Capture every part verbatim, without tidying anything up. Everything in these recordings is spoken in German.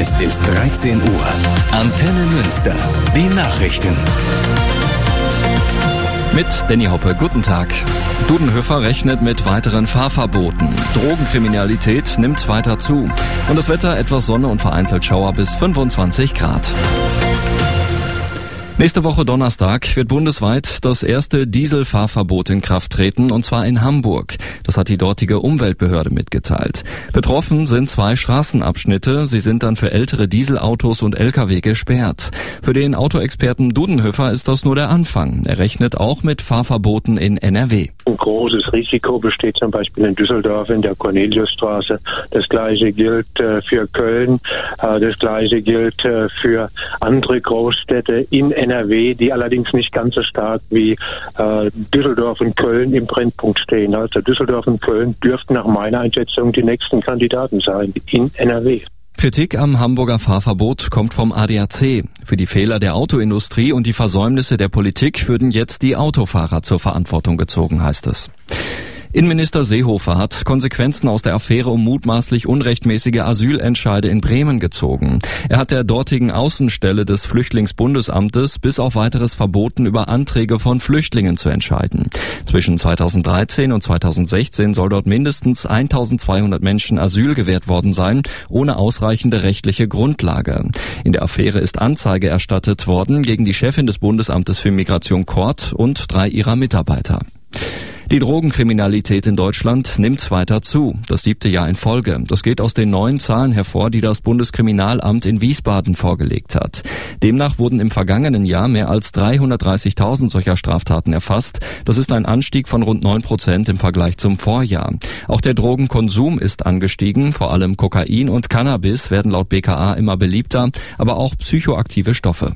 Es ist dreizehn Uhr. Antenne Münster. Die Nachrichten. Mit Danny Hoppe, guten Tag. Dudenhöfer rechnet mit weiteren Fahrverboten. Drogenkriminalität nimmt weiter zu. Und das Wetter etwas Sonne und vereinzelt Schauer bis fünfundzwanzig Grad. Nächste Woche Donnerstag wird bundesweit das erste Dieselfahrverbot in Kraft treten, und zwar in Hamburg. Das hat die dortige Umweltbehörde mitgeteilt. Betroffen sind zwei Straßenabschnitte. Sie sind dann für ältere Dieselautos und L K W gesperrt. Für den Autoexperten Dudenhöfer ist das nur der Anfang. Er rechnet auch mit Fahrverboten in N R W. Ein großes Risiko besteht zum Beispiel in Düsseldorf in der Corneliusstraße. Das Gleiche gilt äh, für Köln. Äh, das Gleiche gilt äh, für andere Großstädte in N R W, die allerdings nicht ganz so stark wie äh, Düsseldorf und Köln im Brennpunkt stehen. Also Düsseldorf und Köln dürften nach meiner Einschätzung die nächsten Kandidaten sein in N R W. Kritik am Hamburger Fahrverbot kommt vom A D A C. Für die Fehler der Autoindustrie und die Versäumnisse der Politik würden jetzt die Autofahrer zur Verantwortung gezogen, heißt es. Innenminister Seehofer hat Konsequenzen aus der Affäre um mutmaßlich unrechtmäßige Asylentscheide in Bremen gezogen. Er hat der dortigen Außenstelle des Flüchtlingsbundesamtes bis auf weiteres verboten, über Anträge von Flüchtlingen zu entscheiden. Zwischen zweitausenddreizehn und zweitausendsechzehn soll dort mindestens eintausendzweihundert Menschen Asyl gewährt worden sein, ohne ausreichende rechtliche Grundlage. In der Affäre ist Anzeige erstattet worden gegen die Chefin des Bundesamtes für Migration Kort und drei ihrer Mitarbeiter. Die Drogenkriminalität in Deutschland nimmt weiter zu, das siebte Jahr in Folge. Das geht aus den neuen Zahlen hervor, die das Bundeskriminalamt in Wiesbaden vorgelegt hat. Demnach wurden im vergangenen Jahr mehr als dreihundertdreißigtausend solcher Straftaten erfasst. Das ist ein Anstieg von rund neun Prozent im Vergleich zum Vorjahr. Auch der Drogenkonsum ist angestiegen. Vor allem Kokain und Cannabis werden laut B K A immer beliebter, aber auch psychoaktive Stoffe.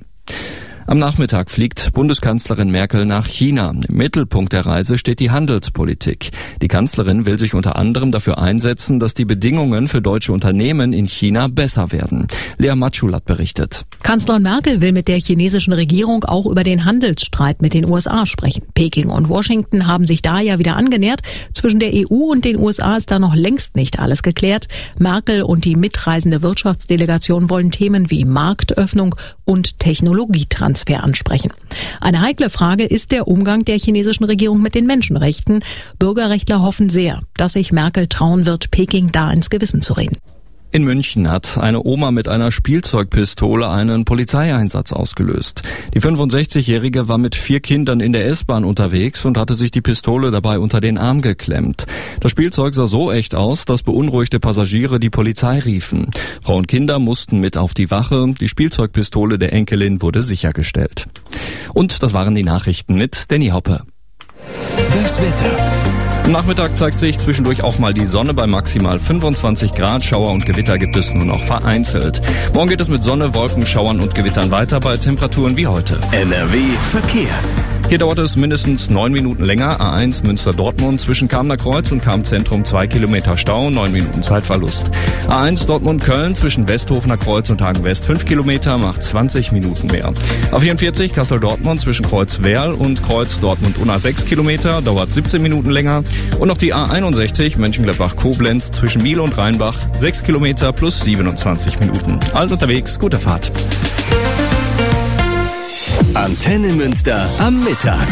Am Nachmittag fliegt Bundeskanzlerin Merkel nach China. Im Mittelpunkt der Reise steht die Handelspolitik. Die Kanzlerin will sich unter anderem dafür einsetzen, dass die Bedingungen für deutsche Unternehmen in China besser werden. Lea Matschulat berichtet. Kanzlerin Merkel will mit der chinesischen Regierung auch über den Handelsstreit mit den U S A sprechen. Peking und Washington haben sich da ja wieder angenähert. Zwischen der E U und den U S A ist da noch längst nicht alles geklärt. Merkel und die mitreisende Wirtschaftsdelegation wollen Themen wie Marktöffnung und Technologietransfer ansprechen. Eine heikle Frage ist der Umgang der chinesischen Regierung mit den Menschenrechten. Bürgerrechtler hoffen sehr, dass sich Merkel trauen wird, Peking da ins Gewissen zu reden. In München hat eine Oma mit einer Spielzeugpistole einen Polizeieinsatz ausgelöst. Die fünfundsechzigjährige war mit vier Kindern in der S-Bahn unterwegs und hatte sich die Pistole dabei unter den Arm geklemmt. Das Spielzeug sah so echt aus, dass beunruhigte Passagiere die Polizei riefen. Frau und Kinder mussten mit auf die Wache. Die Spielzeugpistole der Enkelin wurde sichergestellt. Und das waren die Nachrichten mit Danny Hoppe. Das Wetter. Am Nachmittag zeigt sich zwischendurch auch mal die Sonne bei maximal fünfundzwanzig Grad. Schauer und Gewitter gibt es nur noch vereinzelt. Morgen geht es mit Sonne, Wolken, Schauern und Gewittern weiter bei Temperaturen wie heute. N R W Verkehr. Hier dauert es mindestens neun Minuten länger. A eins Münster-Dortmund zwischen Kamener Kreuz und Kam-Zentrum zwei Kilometer Stau, neun Minuten Zeitverlust. A eins Dortmund-Köln zwischen Westhofener Kreuz und Hagen-West fünf Kilometer, macht zwanzig Minuten mehr. A vierundvierzig Kassel-Dortmund zwischen Kreuz-Werl und Kreuz-Dortmund-Unna sechs Kilometer, dauert siebzehn Minuten länger. Und noch die A einundsechzig Mönchengladbach-Koblenz zwischen Miel und Rheinbach sechs Kilometer plus siebenundzwanzig Minuten. Also unterwegs, gute Fahrt. Antenne Münster am Mittag.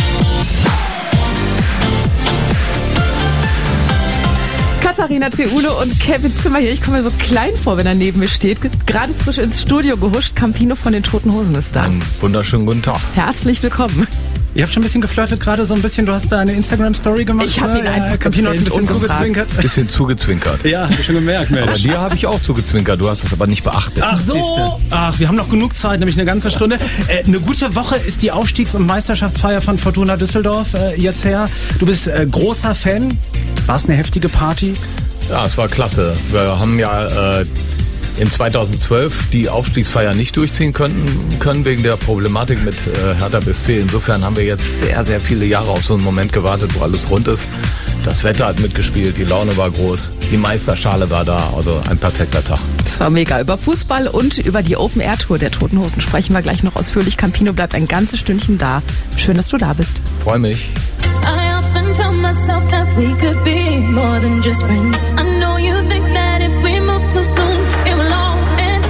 Katharina Theule und Kevin Zimmer hier. Ich komme mir so klein vor, wenn er neben mir steht. Gerade frisch ins Studio gehuscht. Campino von den Toten Hosen ist da. Einen wunderschönen guten Tag. Herzlich willkommen. Ihr habt schon ein bisschen geflirtet gerade, so ein bisschen. Du hast da eine Instagram-Story gemacht. Ich habe ihn ne? einfach Campino hat ein bisschen zugezwinkert. Ein bisschen zugezwinkert. Ja, hab ich schon gemerkt, Mensch. Aber dir habe ich auch zugezwinkert, du hast es aber nicht beachtet. Ach, so. Siehste. Ach, wir haben noch genug Zeit, nämlich eine ganze Stunde. Äh, eine gute Woche ist die Aufstiegs- und Meisterschaftsfeier von Fortuna Düsseldorf äh, jetzt her. Du bist äh, großer Fan. War es eine heftige Party? Ja, es war klasse. Wir haben ja äh, in zweitausendzwölf die Aufstiegsfeier nicht durchziehen können, können wegen der Problematik mit äh, Hertha B S C. Insofern haben wir jetzt sehr, sehr viele Jahre auf so einen Moment gewartet, wo alles rund ist. Das Wetter hat mitgespielt, die Laune war groß, die Meisterschale war da, also ein perfekter Tag. Das war mega. Über Fußball und über die Open-Air-Tour der Toten Hosen sprechen wir gleich noch ausführlich. Campino bleibt ein ganzes Stündchen da. Schön, dass du da bist. Freue mich. I often tell myself that we could be more than just friends. I know you think that if we move too soon, it will all end.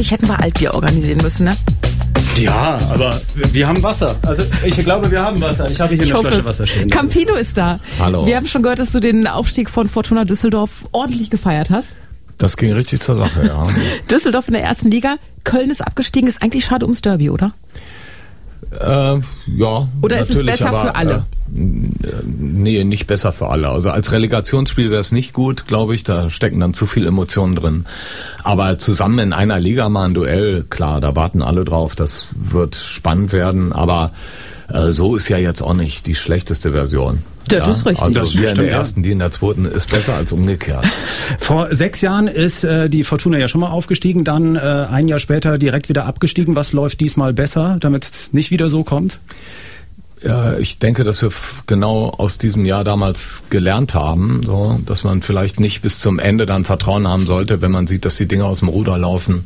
Eigentlich hätten wir Altbier organisieren müssen, ne? Ja, aber wir haben Wasser. Also ich glaube, wir haben Wasser. Ich habe hier Ich eine hoffe Flasche es. Wasser stehen. Campino ist da. Hallo. Wir haben schon gehört, dass du den Aufstieg von Fortuna Düsseldorf ordentlich gefeiert hast. Das ging richtig zur Sache, ja. Düsseldorf in der ersten Liga, Köln ist abgestiegen, ist eigentlich schade ums Derby, oder? Äh, ja. Oder ist es natürlich, besser aber, für alle? Äh, nee, nicht besser für alle. Also als Relegationsspiel wäre es nicht gut, glaube ich. Da stecken dann zu viel Emotionen drin. Aber zusammen in einer Liga mal ein Duell, klar, da warten alle drauf. Das wird spannend werden. Aber äh, so ist ja jetzt auch nicht die schlechteste Version. Ja, das ist richtig. Also Das wir in stimmt, der ja. ersten, die in der zweiten, ist besser als umgekehrt. Vor sechs Jahren ist äh, die Fortuna ja schon mal aufgestiegen, dann äh, ein Jahr später direkt wieder abgestiegen. Was läuft diesmal besser, damit es nicht wieder so kommt? Ja, ich denke, dass wir f- genau aus diesem Jahr damals gelernt haben, so, dass man vielleicht nicht bis zum Ende dann Vertrauen haben sollte, wenn man sieht, dass die Dinge aus dem Ruder laufen.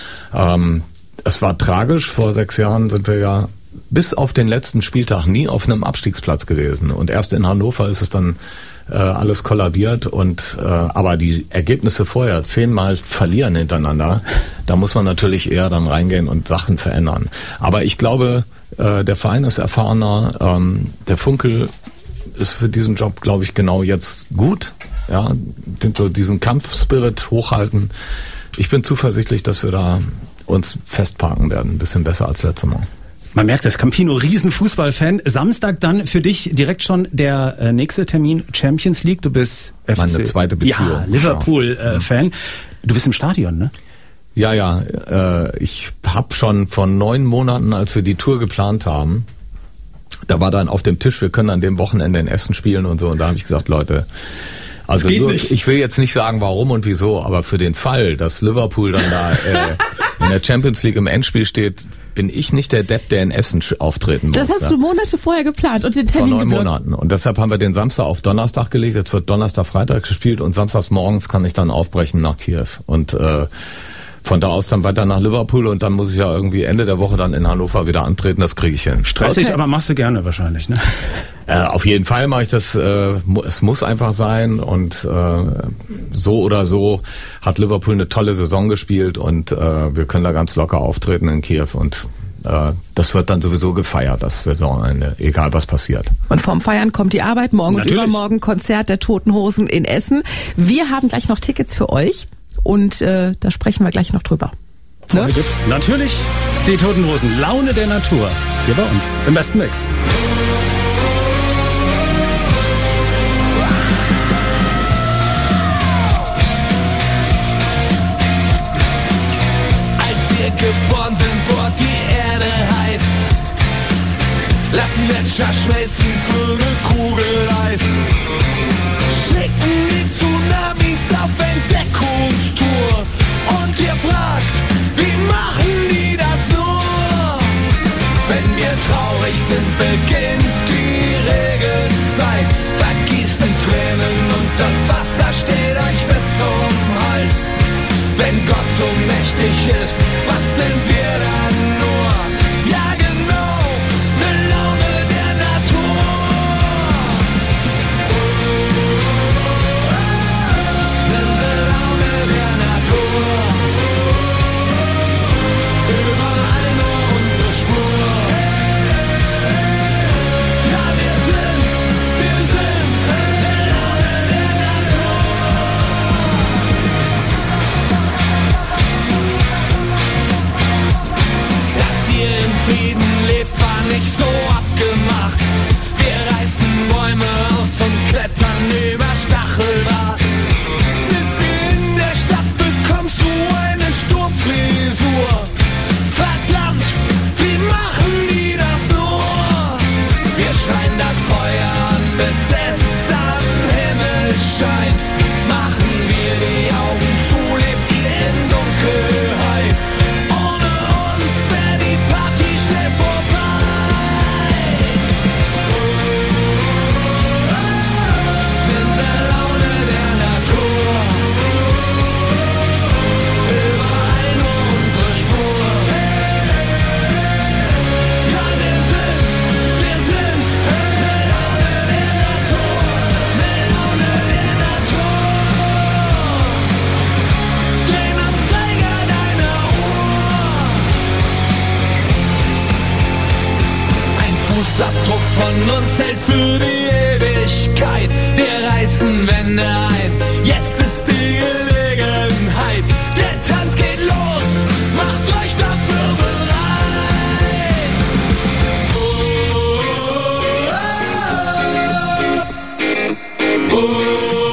Ähm, es war tragisch. Vor sechs Jahren sind wir ja bis auf den letzten Spieltag nie auf einem Abstiegsplatz gewesen. Und erst in Hannover ist es dann äh, alles kollabiert. Und äh, aber die Ergebnisse vorher zehnmal verlieren hintereinander, da muss man natürlich eher dann reingehen und Sachen verändern. Aber ich glaube, äh, der Verein ist erfahrener. Ähm, der Funkel ist für diesen Job, glaube ich, genau jetzt gut. Ja, so diesen Kampfspirit hochhalten. Ich bin zuversichtlich, dass wir da uns festparken werden. Ein bisschen besser als letztes Mal. Man merkt es, Campino, Riesenfußballfan. Samstag dann für dich direkt schon der äh, nächste Termin Champions League. Du bist F C. Meine zweite Beziehung. Ja, Liverpool-Fan. Äh, du bist im Stadion, ne? Ja, ja. Äh, ich habe schon vor neun Monaten, als wir die Tour geplant haben, da war dann auf dem Tisch, wir können an dem Wochenende in Essen spielen und so. Und da habe ich gesagt, Leute, also geht nur, nicht. ich will jetzt nicht sagen, warum und wieso, aber für den Fall, dass Liverpool dann da äh, in der Champions League im Endspiel steht, bin ich nicht der Depp, der in Essen sch- auftreten muss. Das hast ja. du Monate vorher geplant und den Vor Termin neun geblockt. Monaten. Und deshalb haben wir den Samstag auf Donnerstag gelegt. Jetzt wird Donnerstag, Freitag gespielt und samstags morgens kann ich dann aufbrechen nach Kiew. Und äh, von da aus dann weiter nach Liverpool und dann muss ich ja irgendwie Ende der Woche dann in Hannover wieder antreten. Das kriege ich hin. Stressig, Okay. aber machst du gerne wahrscheinlich, ne? Äh, auf jeden Fall mache ich das. Äh, mu- es muss einfach sein und äh, so oder so hat Liverpool eine tolle Saison gespielt und äh, wir können da ganz locker auftreten in Kiew und äh, das wird dann sowieso gefeiert, das Saisonende, egal was passiert. Und vorm Feiern kommt die Arbeit. Morgen Natürlich. und übermorgen Konzert der Toten Hosen in Essen. Wir haben gleich noch Tickets für euch und äh, da sprechen wir gleich noch drüber. Ne? Heute gibt's natürlich die Toten Hosen. Laune der Natur. Hier bei uns im besten Mix. Als wir geboren sind, wurde die Erde heiß. Lassen Gletscher schmelzen für eine Kugel Eis. Schicken die Tsunamis auf Entdeckungstour. Und ihr fragt, wie machen die das nur? Wenn wir traurig sind, beginnt die Regenzeit. Vergießen Tränen und das Wasser steht euch bis zum Hals. Wenn Gott so mächtig ist, was sind wir dann nur? Ja genau, ne Laune der Natur. Sind ne Laune der Natur. Überall nur unsere Spur. Ja, wir sind, wir sind ne Laune der Natur. Dass ihr im Frieden lebt, war nicht so abgemacht. Wir reißen Bäume aus und klettern über Stacheldraht. Sind wir in der Stadt, bekommst du eine Sturmfrisur. Verdammt, Fußabdruck von uns hält für die Ewigkeit. Wir reißen Wände ein, jetzt ist die Gelegenheit. Der Tanz geht los, macht euch dafür bereit. Oh, oh, oh, oh.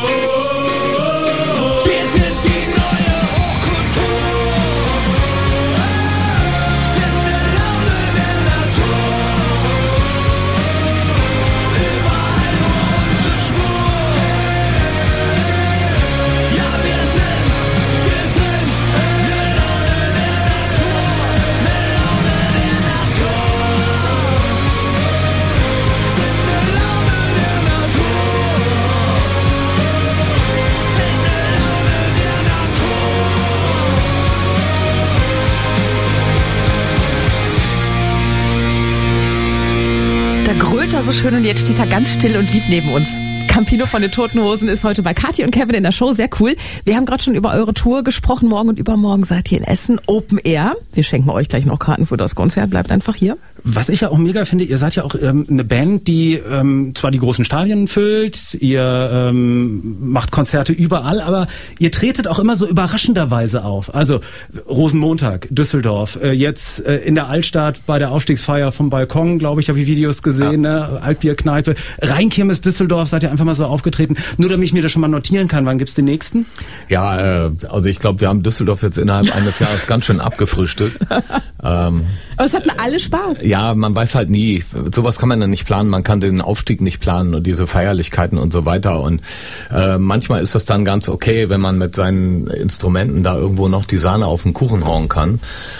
So schön und jetzt steht er ganz still und lieb neben uns. Campino von den Toten Hosen ist heute bei Kathi und Kevin in der Show. Sehr cool. Wir haben gerade schon über eure Tour gesprochen. Morgen und übermorgen seid ihr in Essen. Open Air. Wir schenken euch gleich noch Karten für das Konzert. Bleibt einfach hier. Was ich ja auch mega finde, ihr seid ja auch ähm, eine Band, die ähm, zwar die großen Stadien füllt, ihr ähm, macht Konzerte überall, aber ihr tretet auch immer so überraschenderweise auf. Also Rosenmontag, Düsseldorf, äh, jetzt äh, in der Altstadt bei der Aufstiegsfeier vom Balkon, glaube ich, habe ich Videos gesehen, ja. ne? Altbierkneipe, Rheinkirmes Düsseldorf, seid ihr einfach mal so aufgetreten. Nur damit ich mir das schon mal notieren kann, wann gibt's den nächsten? Ja, äh, also ich glaube, wir haben Düsseldorf jetzt innerhalb eines Jahres ganz schön abgefrühstückt. ähm, aber es hatten alle Spaß. Ja, man weiß halt nie. Sowas kann man dann nicht planen. Man kann den Aufstieg nicht planen und diese Feierlichkeiten und so weiter. Und äh, manchmal ist das dann ganz okay, wenn man mit seinen Instrumenten da irgendwo noch die Sahne auf den Kuchen hauen kann.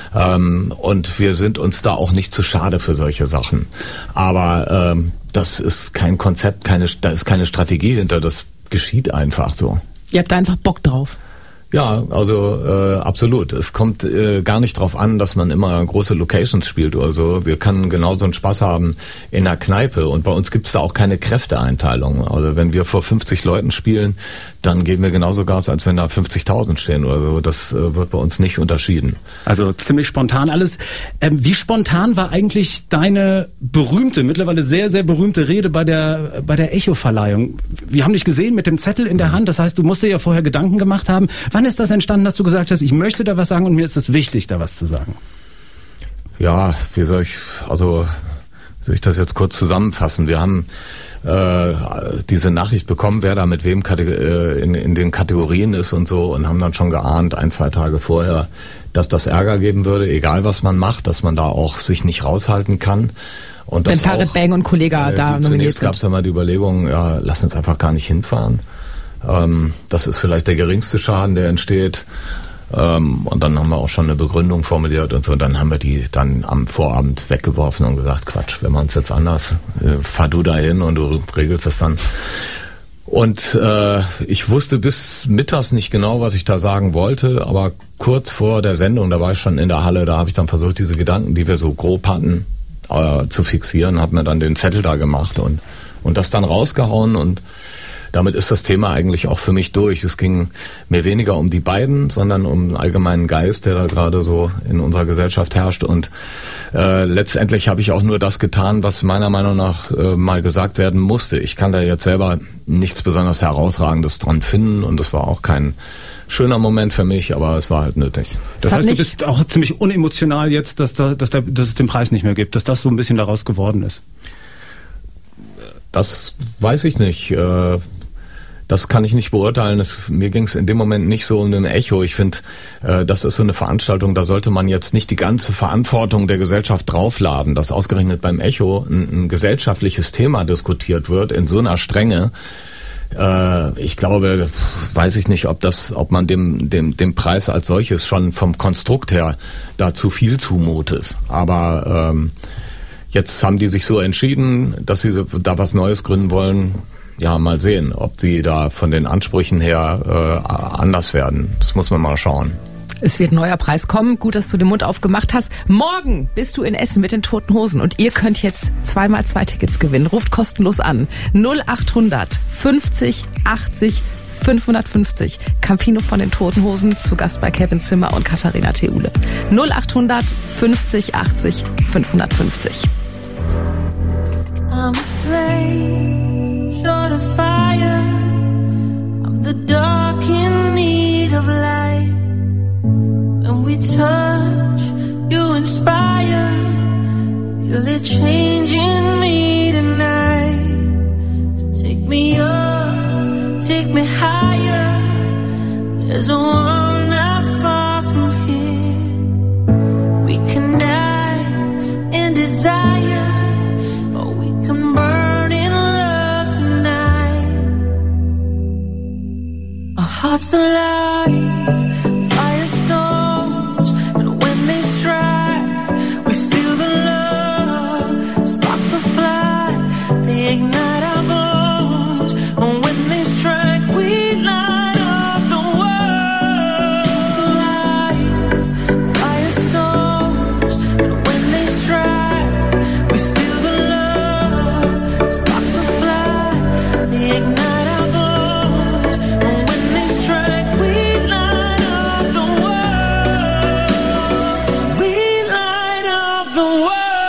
Ähm, und wir sind uns da auch nicht zu schade für solche Sachen. Aber ähm, das ist kein Konzept, keine, da ist keine Strategie hinter. Das geschieht einfach so. Ihr habt da einfach Bock drauf. Ja, also äh, absolut. Es kommt äh, gar nicht drauf an, dass man immer große Locations spielt oder so. Wir können genauso einen Spaß haben in der Kneipe und bei uns gibt's da auch keine Kräfteeinteilung. Also wenn wir vor fünfzig Leuten spielen, dann geben wir genauso Gas, als wenn da fünfzigtausend stehen oder so. Das äh, wird bei uns nicht unterschieden. Also ziemlich spontan alles. Ähm, wie spontan war eigentlich deine berühmte, mittlerweile sehr, sehr berühmte Rede bei der bei der Echo-Verleihung? Wir haben dich gesehen mit dem Zettel in der Hand. Das heißt, du musst dir ja vorher Gedanken gemacht haben. Wann ist das entstanden, dass du gesagt hast, ich möchte da was sagen und mir ist es wichtig, da was zu sagen? Ja, wie soll ich, also soll ich das jetzt kurz zusammenfassen? Wir haben äh, diese Nachricht bekommen, wer da mit wem äh, in, in den Kategorien ist und so und haben dann schon geahnt, ein, zwei Tage vorher, dass das Ärger geben würde, egal was man macht, dass man da auch sich nicht raushalten kann. Und wenn Farid Bang und Kollega äh, da nominiert sind. Zunächst gab es ja mal die Überlegung, ja, lass uns einfach gar nicht hinfahren. Ähm, das ist vielleicht der geringste Schaden, der entsteht. Ähm, und dann haben wir auch schon eine Begründung formuliert und so. Und dann haben wir die dann am Vorabend weggeworfen und gesagt, Quatsch, wir machen es jetzt anders. Äh, fahr du da hin und du regelst das dann. Und äh, ich wusste bis mittags nicht genau, was ich da sagen wollte, aber kurz vor der Sendung, da war ich schon in der Halle, da habe ich dann versucht, diese Gedanken, die wir so grob hatten, äh, zu fixieren, habe mir dann den Zettel da gemacht und, und das dann rausgehauen und damit ist das Thema eigentlich auch für mich durch. Es ging mir weniger um die beiden, sondern um den allgemeinen Geist, der da gerade so in unserer Gesellschaft herrscht. Und äh, letztendlich habe ich auch nur das getan, was meiner Meinung nach äh, mal gesagt werden musste. Ich kann da jetzt selber nichts besonders Herausragendes dran finden und das war auch kein schöner Moment für mich, aber es war halt nötig. Das heißt, du bist auch ziemlich unemotional jetzt, dass, da, dass, da, dass es den Preis nicht mehr gibt, dass das so ein bisschen daraus geworden ist. Das weiß ich nicht. Äh, Das kann ich nicht beurteilen. Es, mir ging es in dem Moment nicht so um ein Echo. Ich finde, äh, das ist so eine Veranstaltung, da sollte man jetzt nicht die ganze Verantwortung der Gesellschaft draufladen, dass ausgerechnet beim Echo ein, ein gesellschaftliches Thema diskutiert wird in so einer Strenge. Äh, ich glaube, weiß ich nicht, ob das, ob man dem, dem, dem Preis als solches schon vom Konstrukt her da zu viel zumutet. Aber ähm, jetzt haben die sich so entschieden, dass sie da was Neues gründen wollen. Ja, mal sehen, ob die da von den Ansprüchen her äh, anders werden. Das muss man mal schauen. Es wird ein neuer Preis kommen. Gut, dass du den Mund aufgemacht hast. Morgen bist du in Essen mit den Toten Hosen und ihr könnt jetzt zweimal zwei Tickets gewinnen. Ruft kostenlos an. null achthundert fünfzig achtzig fünfhundertfünfzig. Campino von den Toten Hosen, zu Gast bei Kevin Zimmer und Katharina Theule. null achthundert fünfzig achtzig fünfhundertfünfzig. I'm a flame, short of fire. I'm the dark in need of light. When we touch, you inspire. Feel it changing me tonight. So take me up, take me higher. There's a world not far from here. We can dance in desire, or we can burn in love tonight. Our hearts alive, firestorms, and when they strike, we feel the love. Sparks will fly, they ignite our bones. And when they strike, we light up the world. It's alive, firestorms, and when they strike, we feel the love. Sparks will fly, they ignite our bones. And when they strike, we light up the world. We light up the world.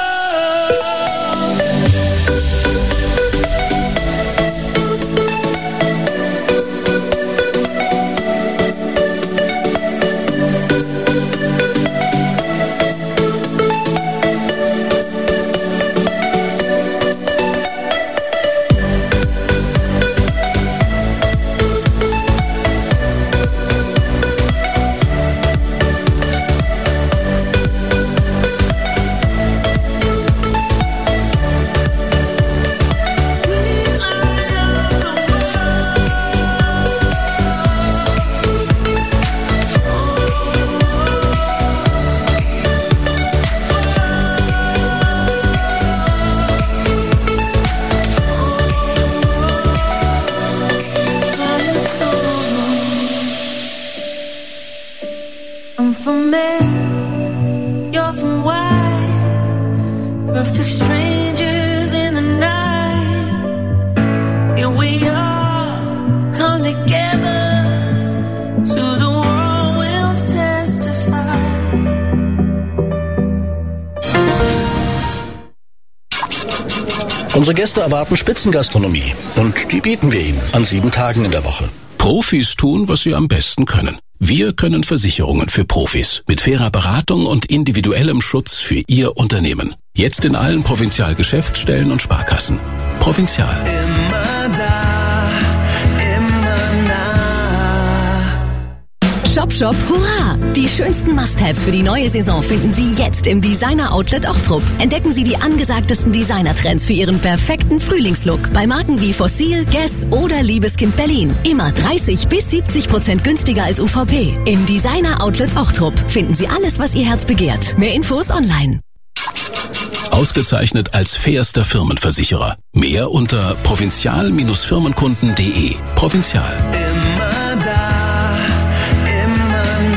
I'm from men, you're from white. Perfect strangers in the night. Here we are, come together. To the world we'll testify. Unsere Gäste erwarten Spitzengastronomie und die bieten wir ihnen an sieben Tagen in der Woche. Profis tun, was sie am besten können. Wir können Versicherungen für Profis mit fairer Beratung und individuellem Schutz für Ihr Unternehmen. Jetzt in allen Provinzial-Geschäftsstellen und Sparkassen. Provinzial. Immer da, immer nah. Shop, Shop, hurra! Die schönsten Must-Haves für die neue Saison finden Sie jetzt im Designer-Outlet Ochtrup. Entdecken Sie die angesagtesten Designer-Trends für Ihren perfekten Frühlingslook. Bei Marken wie Fossil, Guess oder Liebeskind Berlin. Immer dreißig bis siebzig Prozent günstiger als U V P. Im Designer-Outlet Ochtrup finden Sie alles, was Ihr Herz begehrt. Mehr Infos online. Ausgezeichnet als fairster Firmenversicherer. Mehr unter provinzial Bindestrich firmenkunden punkt de. Provinzial. Immer da, immer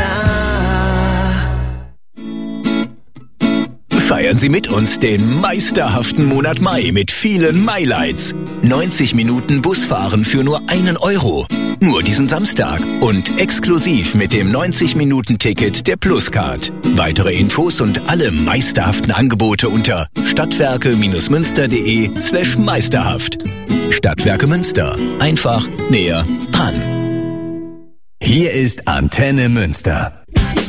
nah. Feiern Sie mit uns den meisterhaften Monat Mai mit vielen Mailights. neunzig Minuten Busfahren für nur einen Euro. Nur diesen Samstag und exklusiv mit dem neunzig-Minuten-Ticket der Pluscard. Weitere Infos und alle meisterhaften Angebote unter stadtwerke-münster.de slash meisterhaft. Stadtwerke Münster. Einfach näher dran. Hier ist Antenne Münster.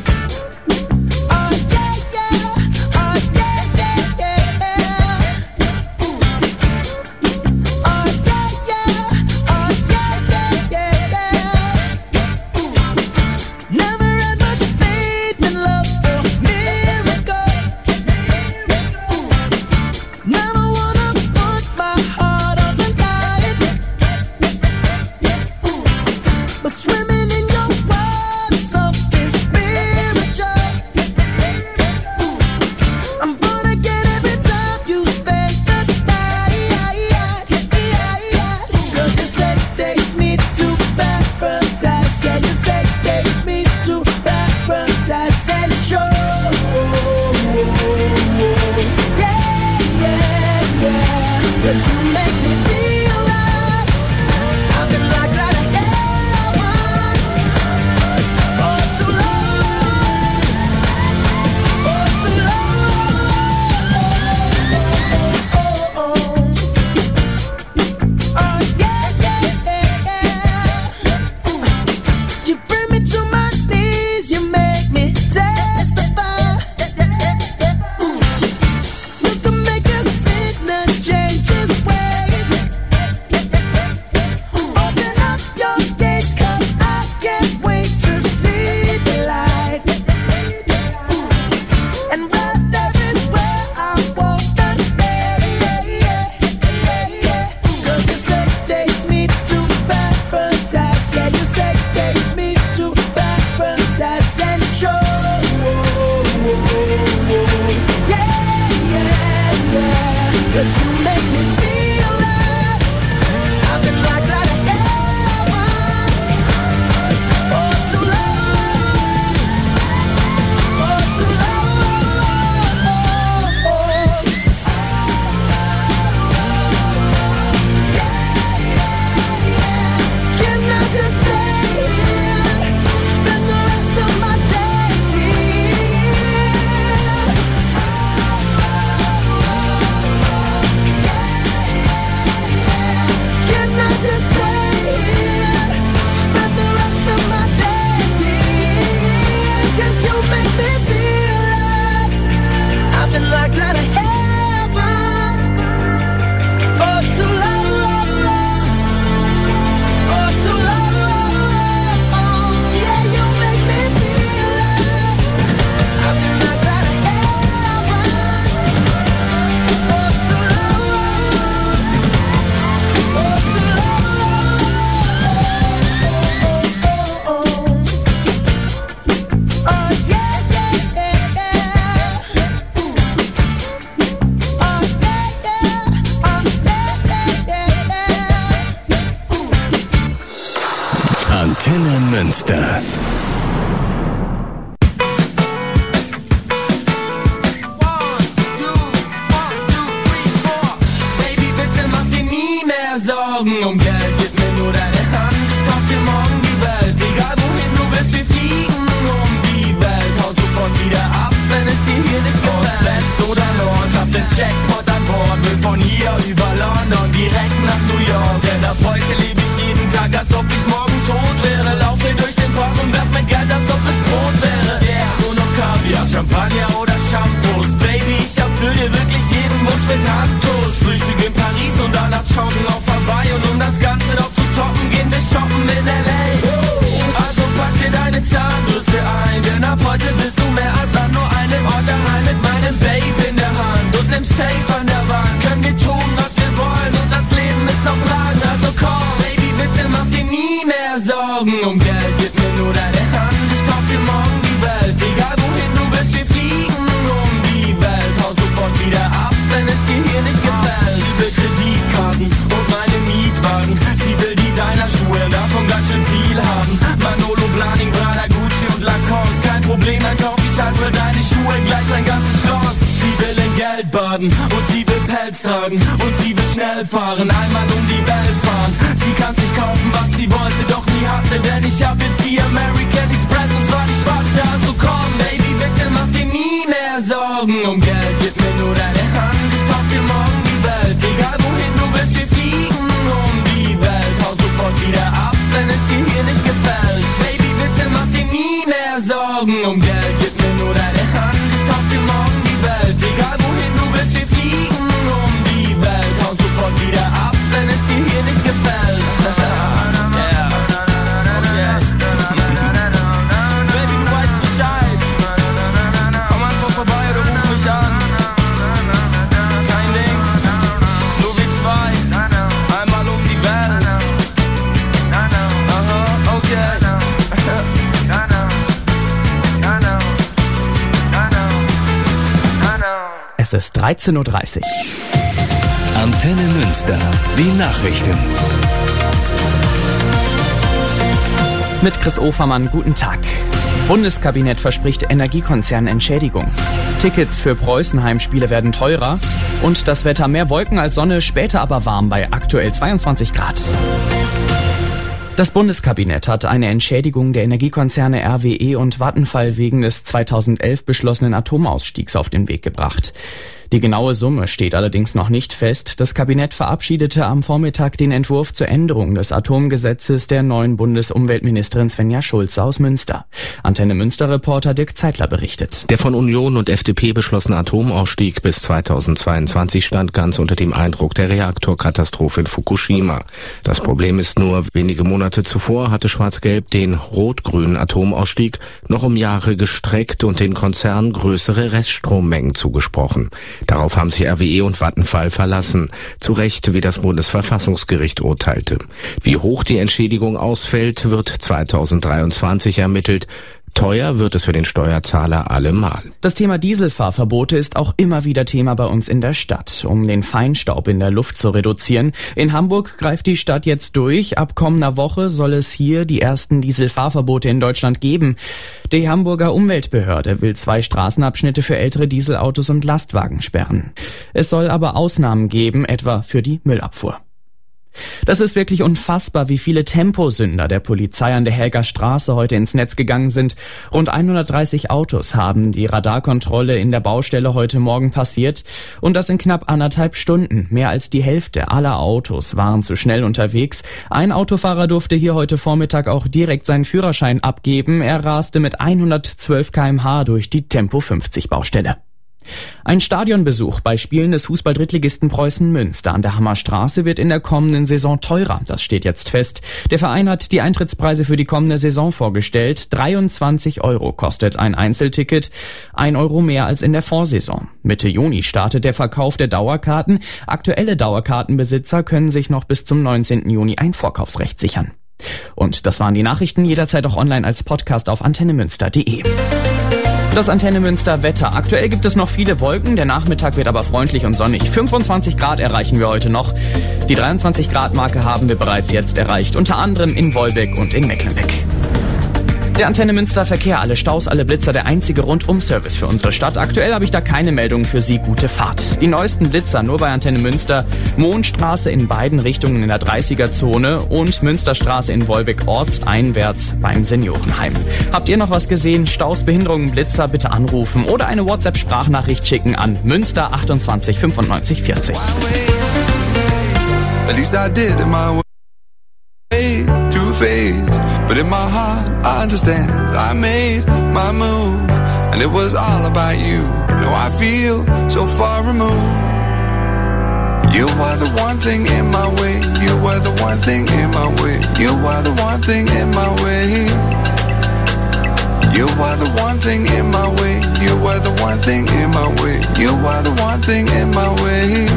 Swimming in your world, something spiritual. Münster. Sorgen um Geld, gib mir nur deine Hand, ich kauf dir morgen die Welt. Egal wohin du willst, wir fliegen um die Welt. Haut sofort wieder ab, wenn es dir hier nicht gefällt. West oder Nord, hab den Jackpot an Bord. Will von hier über London direkt nach New York. Denn ab heute lebe ich jeden Tag, als ob ich morgen tot wäre. Laufe durch den Park und werf mein Geld, als ob es Brot wäre. Yeah, nur noch Kaviar, Champagner oder Shampoos. Baby, ich erfüll dir wirklich jeden Wunsch mit Handkuss. Frühstück in Paris und dann abschauen auf Hawaii. Und um das Ganze noch zu toppen, gehen wir shoppen in L A. Also pack dir deine Zahnbürste ein, denn ab heute bist du mehr als an nur einem Ort daheim. Mit meinem Babe in der Hand und nem Safe an der Wand können wir tun, was wir wollen, und das Leben ist noch lang. Also komm, Baby, bitte mach dir nie mehr Sorgen um Geld, gib mir nur deine Hand, ich kauf dir morgen die Welt. Egal wohin du willst, wir fliegen um die Welt. Hau sofort wieder ab, wenn es dir hier nicht gefällt. Sie will Kreditkarten und meine Mietwagen. Sie will Designerschuhe, davon ganz schön viel haben. Manolo, Blahnik, Prada, Gucci und Lacoste. Kein Problem, dann kauf ich halt für deine Schuhe gleich ein ganzes Schloss. Sie will in Geld baden und sie will Pelz tragen und sie will schnell fahren, einmal um die Welt fahren. Sie kann sich kaufen, was sie wollte, doch nie hatte, denn ich hab jetzt die American Express und zwar die schwarze. Also komm, Baby, bitte mach dir nie mehr Sorgen um Geld, gib mir nur deine Hand, ich kauf dir morgen die Welt. Egal wohin du willst, wir fliegen um die Welt. Hau sofort wieder ab, wenn es dir hier nicht gefällt. Baby, bitte mach dir nie mehr Sorgen um Geld, gib mir nur deine Hand, ich kauf dir morgen die Welt. Egal wohin du willst, wir fliegen um die Welt. Hau sofort wieder ab, wenn es dir hier nicht gefällt. Yeah. Okay. Baby, du weißt Bescheid. Komm einfach vorbei oder ruf mich an. Kein Ding, nur wir zwei. Einmal um die Welt. Aha, okay. Es ist dreizehn Uhr dreißig. Antenne Münster, die Nachrichten. Mit Chris Ofermann, guten Tag. Bundeskabinett verspricht Energiekonzernen Entschädigung. Tickets für Preußen-Heimspiele werden teurer. Und das Wetter: mehr Wolken als Sonne, später aber warm bei aktuell zweiundzwanzig Grad. Das Bundeskabinett hat eine Entschädigung der Energiekonzerne R W E und Vattenfall wegen des zweitausendelf beschlossenen Atomausstiegs auf den Weg gebracht. Die genaue Summe steht allerdings noch nicht fest. Das Kabinett verabschiedete am Vormittag den Entwurf zur Änderung des Atomgesetzes der neuen Bundesumweltministerin Svenja Schulze aus Münster. Antenne Münster-Reporter Dirk Zeitler berichtet. Der von Union und F D P beschlossene Atomausstieg bis zweitausendzweiundzwanzig stand ganz unter dem Eindruck der Reaktorkatastrophe in Fukushima. Das Problem ist nur, wenige Monate zuvor hatte Schwarz-Gelb den rot-grünen Atomausstieg noch um Jahre gestreckt und den Konzernen größere Reststrommengen zugesprochen. Darauf haben sich R W E und Vattenfall verlassen. Zu Recht, wie das Bundesverfassungsgericht urteilte. Wie hoch die Entschädigung ausfällt, wird zweitausenddreiundzwanzig ermittelt. Teuer wird es für den Steuerzahler allemal. Das Thema Dieselfahrverbote ist auch immer wieder Thema bei uns in der Stadt, um den Feinstaub in der Luft zu reduzieren. In Hamburg greift die Stadt jetzt durch. Ab kommender Woche soll es hier die ersten Dieselfahrverbote in Deutschland geben. Die Hamburger Umweltbehörde will zwei Straßenabschnitte für ältere Dieselautos und Lastwagen sperren. Es soll aber Ausnahmen geben, etwa für die Müllabfuhr. Das ist wirklich unfassbar, wie viele Temposünder der Polizei an der Helger Straße heute ins Netz gegangen sind. Rund hundertdreißig Autos haben die Radarkontrolle in der Baustelle heute Morgen passiert. Und das in knapp anderthalb Stunden. Mehr als die Hälfte aller Autos waren zu schnell unterwegs. Ein Autofahrer durfte hier heute Vormittag auch direkt seinen Führerschein abgeben. Er raste mit hundertzwölf Kilometer pro Stunde durch die Tempo fünfzig Baustelle. Ein Stadionbesuch bei Spielen des Fußball-Drittligisten Preußen Münster an der Hammerstraße wird in der kommenden Saison teurer. Das steht jetzt fest. Der Verein hat die Eintrittspreise für die kommende Saison vorgestellt. dreiundzwanzig Euro kostet ein Einzelticket, ein Euro mehr als in der Vorsaison. Mitte Juni startet der Verkauf der Dauerkarten. Aktuelle Dauerkartenbesitzer können sich noch bis zum neunzehnten Juni ein Vorkaufsrecht sichern. Und das waren die Nachrichten, jederzeit auch online als Podcast auf antennemünster punkt de. Das Antenne Münster Wetter. Aktuell gibt es noch viele Wolken, der Nachmittag wird aber freundlich und sonnig. fünfundzwanzig Grad erreichen wir heute noch. Die dreiundzwanzig Grad Marke haben wir bereits jetzt erreicht, unter anderem in Wolbeck und in Mecklenbeck. Der Antenne Münster Verkehr, alle Staus, alle Blitzer, der einzige Rundum-Service für unsere Stadt. Aktuell habe ich da keine Meldung für Sie. Gute Fahrt. Die neuesten Blitzer nur bei Antenne Münster. Mohnstraße in beiden Richtungen in der dreißiger-Zone und Münsterstraße in Wolbeck ortseinwärts beim Seniorenheim. Habt ihr noch was gesehen? Staus, Behinderungen, Blitzer, bitte anrufen oder eine WhatsApp-Sprachnachricht schicken an Münster achtundzwanzig fünfundneunzig vierzig. At least I did it my way, two-faced. But in my heart, I understand. I made my move, and it was all about you. Now I feel so far removed. You are the one thing in my way. You are the one thing in my way. You are the one thing in my way. You are the one thing in my way. You are the one thing in my way. You are the one thing in my way.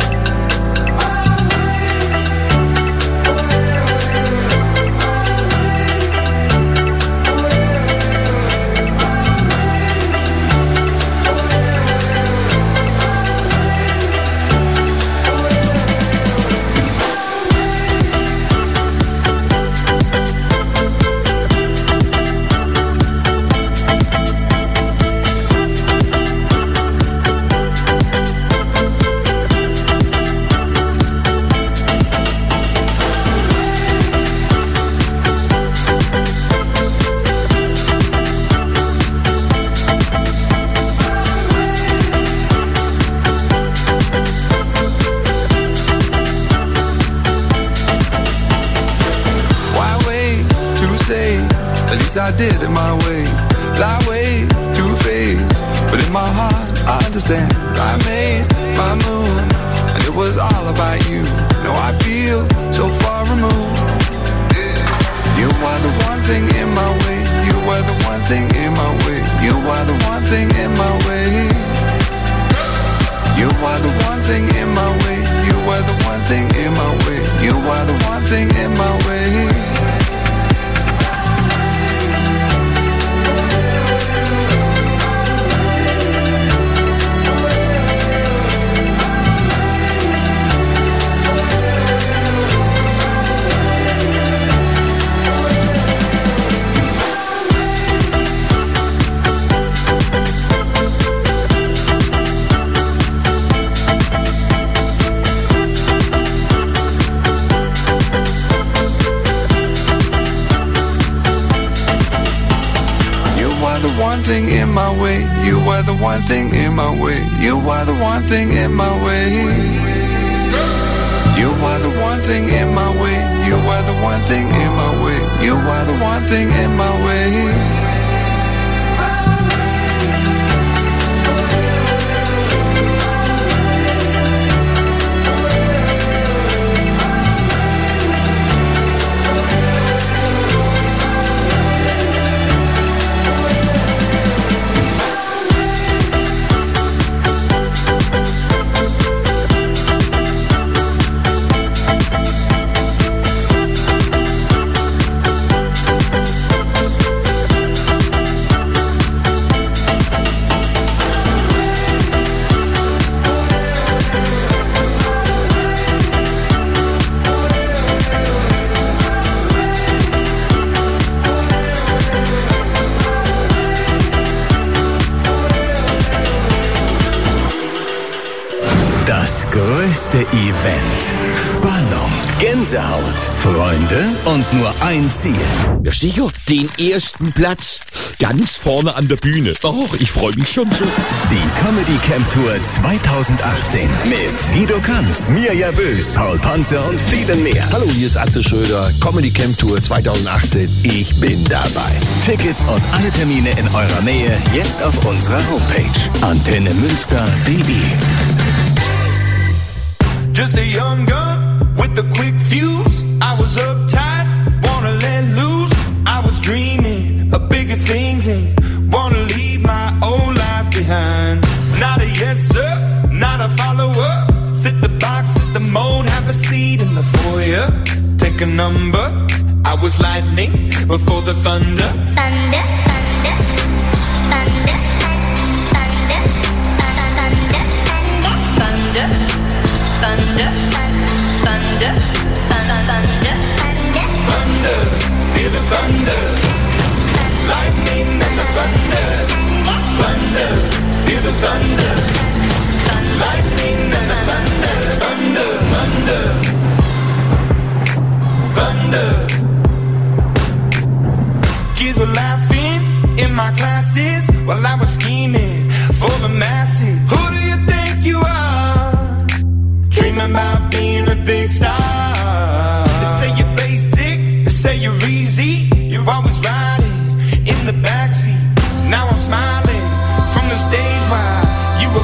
I did it my way, that way, two-faced. But in my heart, I understand. I made my move, and it was all about you. Now I feel so far removed. You are the one thing in my way. You are the one thing in my way. You are the one thing in my way. You are the one thing in my way. You are the one thing in my way. You are the one thing in my way. One thing in my way, you are the one thing in my way. You are the one thing in my way. You are the one thing in my way. You are the one thing in my way. You are the one thing in my way. Das größte Event. Spannung, Gänsehaut, Freunde und nur ein Ziel. Ja sicher, den ersten Platz. Ganz vorne an der Bühne. Och, ich freue mich schon so. Die Comedy Camp Tour zweitausendachtzehn mit Guido Kanz, Mirja Bös, Paul Panzer und vielen mehr. Hallo, hier ist Atze Schröder. Comedy Camp Tour zweitausendachtzehn. Ich bin dabei. Tickets und alle Termine in eurer Nähe jetzt auf unserer Homepage antenne münster punkt de. Just a young gun with a quick fuse. I was uptight, wanna let loose. I was dreaming of bigger things and wanna leave my old life behind. Not a yes sir, not a follower. Fit the box, fit the mold, have a seat in the foyer. Take a number. I was lightning before the thunder. Thunder, thunder, thunder, thunder, thunder, thunder, thunder. Thunder, thunder, thunder, thunder, thunder, feel the thunder.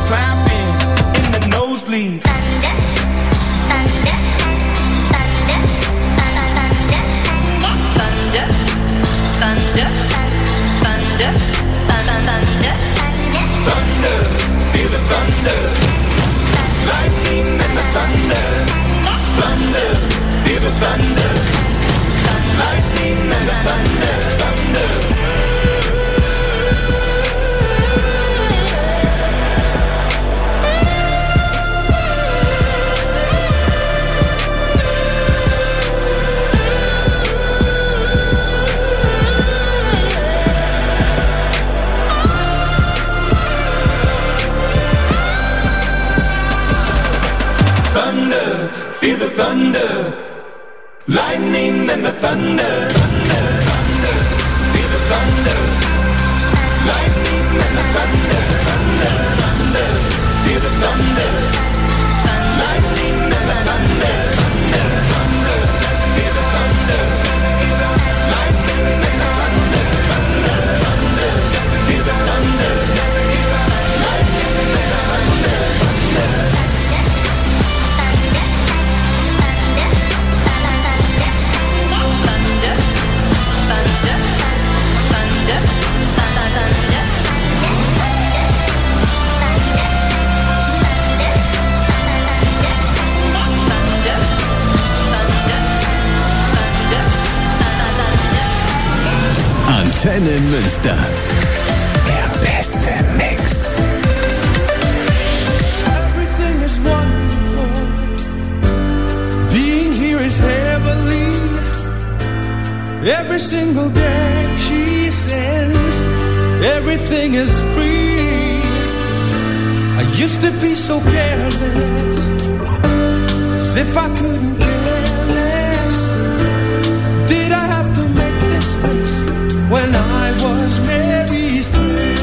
clapping in the nosebleeds. Thunder, thunder, thunder, thunder, thunder, thunder, thunder, thunder, thunder, feel the thunder, lightning and the thunder, thunder, feel the thunder, lightning and the thunder, thunder. Feel the thunder, lightning and the thunder, thunder, thunder. Feel the thunder, lightning and the thunder, thunder, thunder. Feel the thunder, lightning and the thunder, thunder, thunder. Feel the thunder, lightning and the thunder, thunder, thunder. Feel the thunder, lightning and the thunder, thunder. Antenne Münster. Der beste Mix. Everything is wonderful. Being here is heavenly. Every single day she sends. Everything is free. I used to be so careless, as if I couldn't care less. Did I have to make this mess when I was Mary's prayer?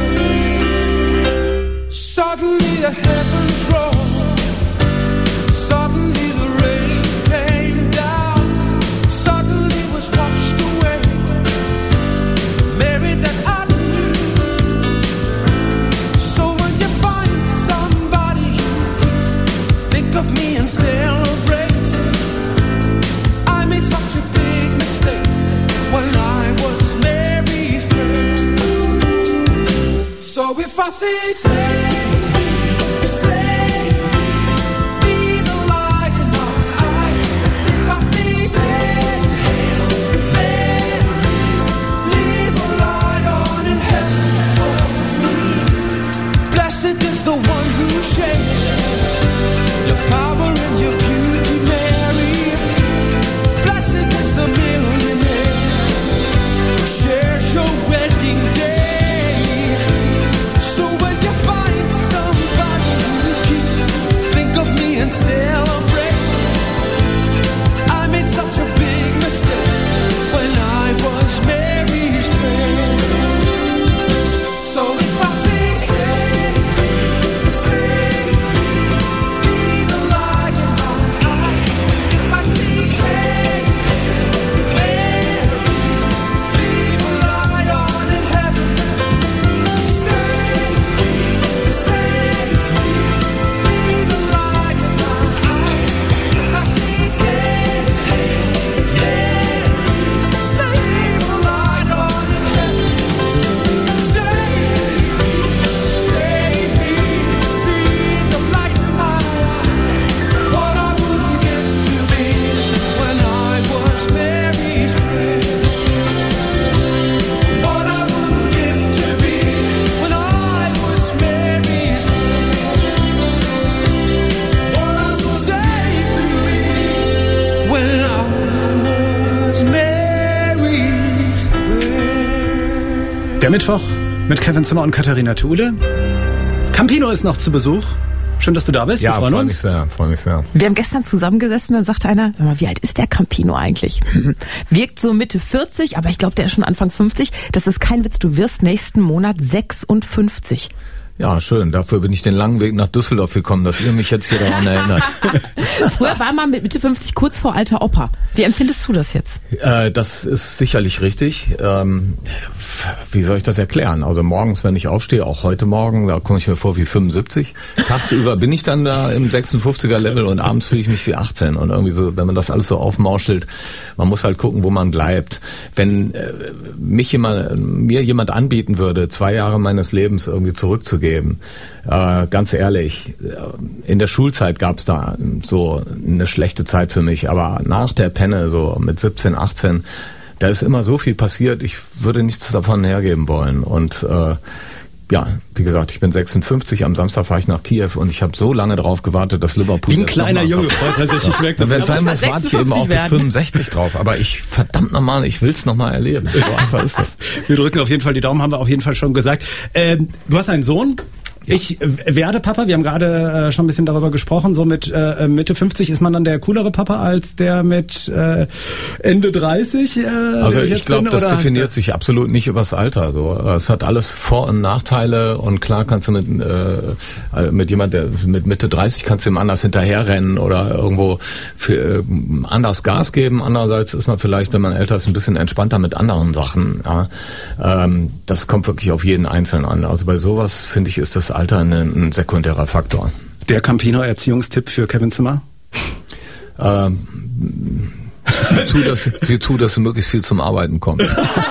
Suddenly the heavens roared. Suddenly the rain came down. Suddenly was washed away. Mary that I knew. So when you find somebody who can think of me and celebrate, I made such a big mistake when I was Mary's prayer. So if I say save me, save me, be the light in my eyes. If I say ten Hail Marys, leave a light on in heaven for me. Blessed is the one who shares your power and your beauty, Mary. Blessed is the millionaire who shares your wedding day. So when you find somebody who can think of me and celebrate, I made such a big mistake when I was Mary's prayer. So if I say save me, save me, be the light in my eyes. If I say save Marys, leave a light on in heaven. Save me, save me, be the light in my eyes. If I say ten Marys, leave a light on in heaven. Save me, save me, be the light in my eyes. What I wouldn't give to be when I was Mary's prayer. What I wouldn't give to be when I was Mary's prayer. What I would say to me when I was Mary's prayer. Der Mittwoch mit Kevin Zimmer und Katharina Thuhle. Campino ist noch zu Besuch. Schön, dass du da bist. Wir Ja, freuen freue uns. mich sehr, freue mich sehr. Wir haben gestern zusammengesessen, da sagte einer, sag mal, wie alt ist der Campino eigentlich? Wirkt so Mitte vierzig, aber ich glaube, der ist schon Anfang fünfzig. Das ist kein Witz, du wirst nächsten Monat sechsundfünfzig. Ja, schön. Dafür bin ich den langen Weg nach Düsseldorf gekommen, dass ihr mich jetzt hier daran erinnert. Früher war man mit Mitte fünfzig kurz vor alter Opa. Wie empfindest du das jetzt? Äh, das ist sicherlich richtig. Ähm, wie soll ich das erklären? Also morgens, wenn ich aufstehe, auch heute Morgen, da komme ich mir vor wie fünfundsiebzig. Tagsüber bin ich dann da im sechsundfünfziger Level und abends fühle ich mich wie achtzehn. Und irgendwie so, wenn man das alles so aufmauschelt, man muss halt gucken, wo man bleibt. Wenn äh, mich jemand, mir jemand anbieten würde, zwei Jahre meines Lebens irgendwie zurückzugeben, Äh, ganz ehrlich, in der Schulzeit gab's da so eine schlechte Zeit für mich, aber nach der Penne, so mit siebzehn, achtzehn, da ist immer so viel passiert, ich würde nichts davon hergeben wollen. Und äh, ja, wie gesagt, ich bin sechsundfünfzig, am Samstag fahre ich nach Kiew und ich habe so lange drauf gewartet, dass Liverpool... Wie ein kleiner Junge, freut er sich, ich merke das. Wenn sein muss, warte ich eben auch bis fünfundsechzig drauf, aber ich, verdammt nochmal, ich will's nochmal erleben. So einfach ist das. Wir drücken auf jeden Fall die Daumen, haben wir auf jeden Fall schon gesagt. Ähm, du hast einen Sohn. Ich äh, werde Papa, wir haben gerade äh, schon ein bisschen darüber gesprochen, so mit äh, Mitte fünfzig ist man dann der coolere Papa als der mit äh, Ende dreißig. Äh, also ich, ich glaube, das definiert sich absolut nicht übers Alter. So, es hat alles Vor- und Nachteile und klar kannst du mit äh, mit jemand, der mit Mitte dreißig kannst du ihm anders hinterherrennen oder irgendwo für, äh, anders Gas geben. Andererseits ist man vielleicht, wenn man älter ist, ein bisschen entspannter mit anderen Sachen. Ja. Ähm, das kommt wirklich auf jeden Einzelnen an. Also bei sowas finde ich ist das Alter ein, ein sekundärer Faktor. Der Campino-Erziehungstipp für Kevin Zimmer? Ähm, sieh, zu, dass, sieh zu, dass du möglichst viel zum Arbeiten kommst.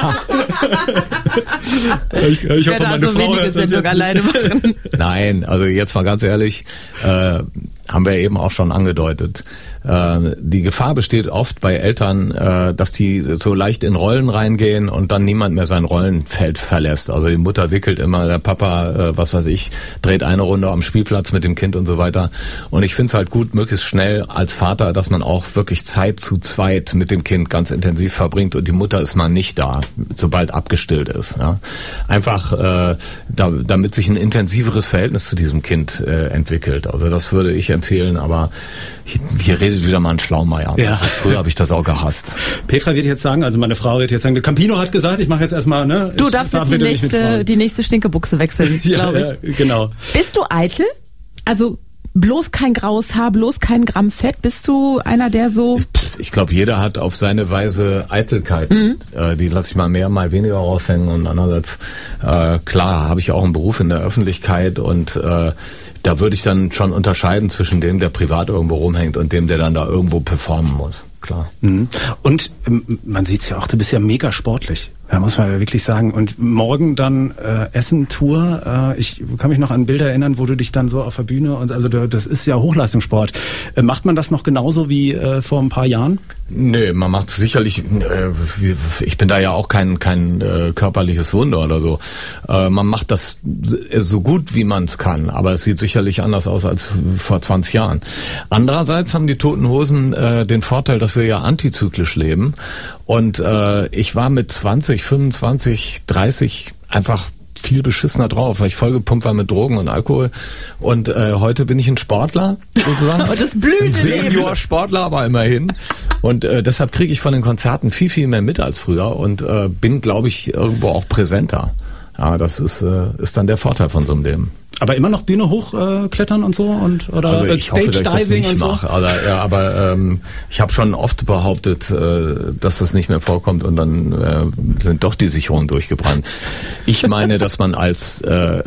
ich, ich werde also Frau wenige Sendung alleine machen. Nein, also jetzt mal ganz ehrlich, äh, haben wir eben auch schon angedeutet. Äh, die Gefahr besteht oft bei Eltern, äh, dass die so leicht in Rollen reingehen und dann niemand mehr sein Rollenfeld verlässt. Also die Mutter wickelt immer, der Papa, äh, was weiß ich, dreht eine Runde am Spielplatz mit dem Kind und so weiter. Und ich finde es halt gut, möglichst schnell als Vater, dass man auch wirklich Zeit zu zweit mit dem Kind ganz intensiv verbringt und die Mutter ist mal nicht da, sobald abgestillt ist. Ja. Einfach, äh, da, damit sich ein intensiveres Verhältnis zu diesem Kind äh, entwickelt. Also das würde ich empfehlen, aber hier, hier redet wieder mal ein Schlaumeier. Ja. Also früher habe ich das auch gehasst. Petra wird jetzt sagen, also meine Frau wird jetzt sagen, Campino hat gesagt, ich mache jetzt erstmal, ne? Du darfst jetzt die nächste, die nächste Stinkebuchse wechseln, ja, glaube ich. Ja, genau. Bist du eitel? Also bloß kein graues Haar, bloß kein Gramm Fett. Bist du einer, der so... Ich glaube, jeder hat auf seine Weise Eitelkeiten. Mhm. Äh, die lasse ich mal mehr, mal weniger raushängen. Und andererseits, äh, klar, habe ich auch einen Beruf in der Öffentlichkeit und äh, da würde ich dann schon unterscheiden zwischen dem, der privat irgendwo rumhängt und dem, der dann da irgendwo performen muss. Klar. Mhm. Und ähm, man sieht's ja auch, du bist ja mega sportlich. Ja, muss man ja wirklich sagen. Und morgen dann äh, Essen-Tour. Äh, ich kann mich noch an Bilder erinnern, wo du dich dann so auf der Bühne und also das ist ja Hochleistungssport. Äh, macht man das noch genauso wie äh, vor ein paar Jahren? Nee, man macht sicherlich, äh, ich bin da ja auch kein kein äh, körperliches Wunder oder so. Äh, man macht das so gut, wie man es kann, aber es sieht sicherlich anders aus als vor zwanzig Jahren. Andererseits haben die Toten Hosen äh, den Vorteil, dass wir ja antizyklisch leben. Und äh, ich war mit zwanzig, fünfundzwanzig, dreißig einfach viel beschissener drauf, weil ich vollgepumpt war mit Drogen und Alkohol. Und äh, heute bin ich ein Sportler, sozusagen. Und das blühende ein Senior-Sportler, aber immerhin. Und äh, deshalb kriege ich von den Konzerten viel, viel mehr mit als früher und äh, bin, glaube ich, irgendwo auch präsenter. Ja, das ist, äh, ist dann der Vorteil von so einem Leben. Aber immer noch Bühne hochklettern äh, und so und oder also ich Stage hoffe, dass ich das Diving nicht und so. Mache, aber, ja, aber ähm, ich habe schon oft behauptet, äh, dass das nicht mehr vorkommt und dann äh, sind doch die Sicherungen durchgebrannt. Ich meine, dass man als äh,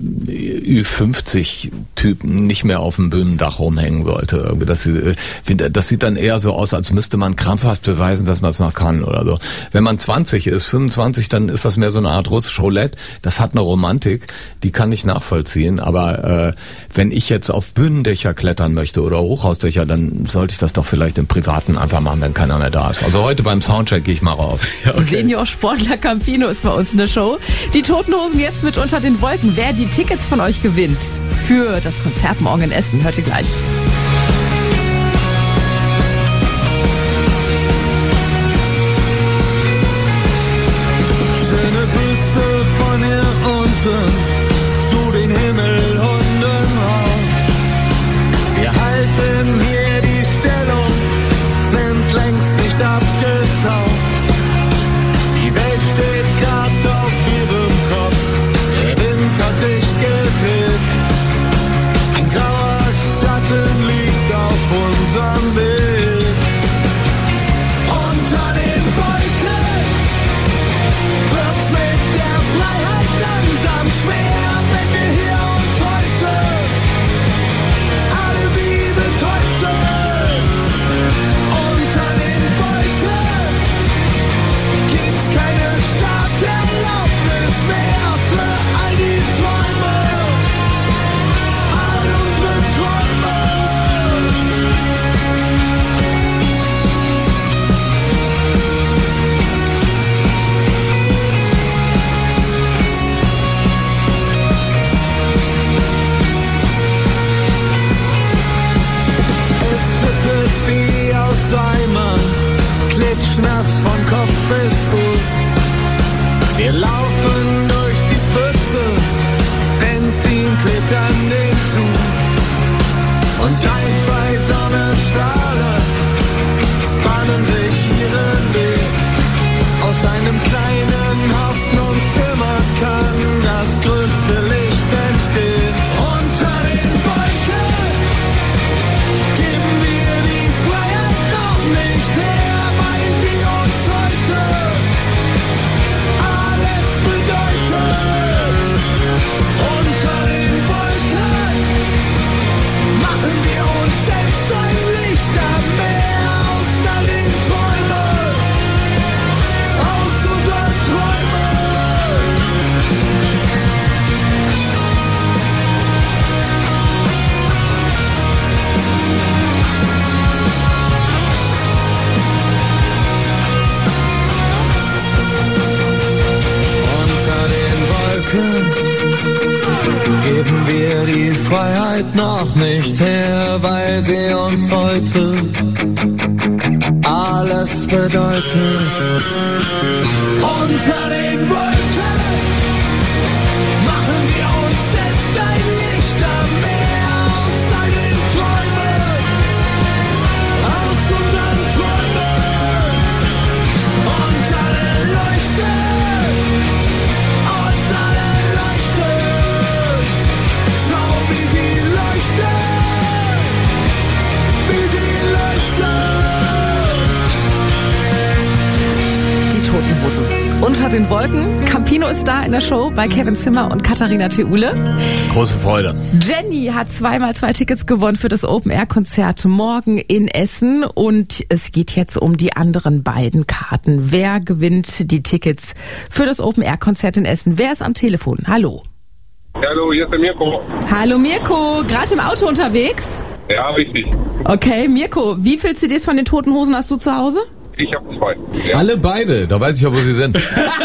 Ü fünfzig Typen nicht mehr auf dem Bühnendach rumhängen sollte. Das, das sieht dann eher so aus, als müsste man krampfhaft beweisen, dass man es noch kann oder so. Wenn man zwanzig ist, fünfundzwanzig, dann ist das mehr so eine Art russisch Roulette. Das hat eine Romantik, die kann ich nachvollziehen. Aber äh, wenn ich jetzt auf Bühnendächer klettern möchte oder Hochhausdächer, dann sollte ich das doch vielleicht im Privaten einfach machen, wenn keiner mehr da ist. Also heute beim Soundcheck gehe ich mal rauf. Ja, okay. Senior-Sportler Campino ist bei uns in der Show. Die Toten Hosen jetzt mit Unter den Wolken. Wer die Tickets von euch gewinnt für das Konzert morgen in Essen, hört ihr gleich. Schöne Grüße von hier unten. Die Welt steht grad auf ihrem Kopf, der Wind hat sich gedreht. Und ein, zwei Sonnenstrahlen bahnen sich ihren Weg. Aus einem kleinen Hoffnungszimmer kann das größte Licht entstehen. Unter den Wolken geben wir die Freiheit noch nicht her, weil sie uns heute alles bedeutet. Unter den Wolken machen wir uns selbst ein Licht am Meer. Außer den Träumen, aus unseren Träumen. Unter den Wolken geben wir die Freiheit noch nicht her, weil sie uns heute alles bedeutet. Unter den Wolken machen wir uns selbst ein Licht am Meer. Aus all den Träumen, aus unseren Träumen. Und alle leuchten, und alle leuchten. Schau, wie sie leuchten, wie sie leuchten. Die Toten Hosen. Unter den Wolken. Campino ist da in der Show bei Kevin Zimmer und Katharina Theule. Große Freude. Jenny hat zweimal zwei Tickets gewonnen für das Open-Air-Konzert morgen in Essen. Und es geht jetzt um die anderen beiden Karten. Wer gewinnt die Tickets für das Open-Air-Konzert in Essen? Wer ist am Telefon? Hallo. Hallo, hier ist der Mirko. Hallo Mirko, gerade im Auto unterwegs? Ja, richtig. Okay, Mirko, wie viele C Ds von den Toten Hosen hast du zu Hause? Ich habe zwei. Ja. Alle beide, da weiß ich ja, wo sie sind.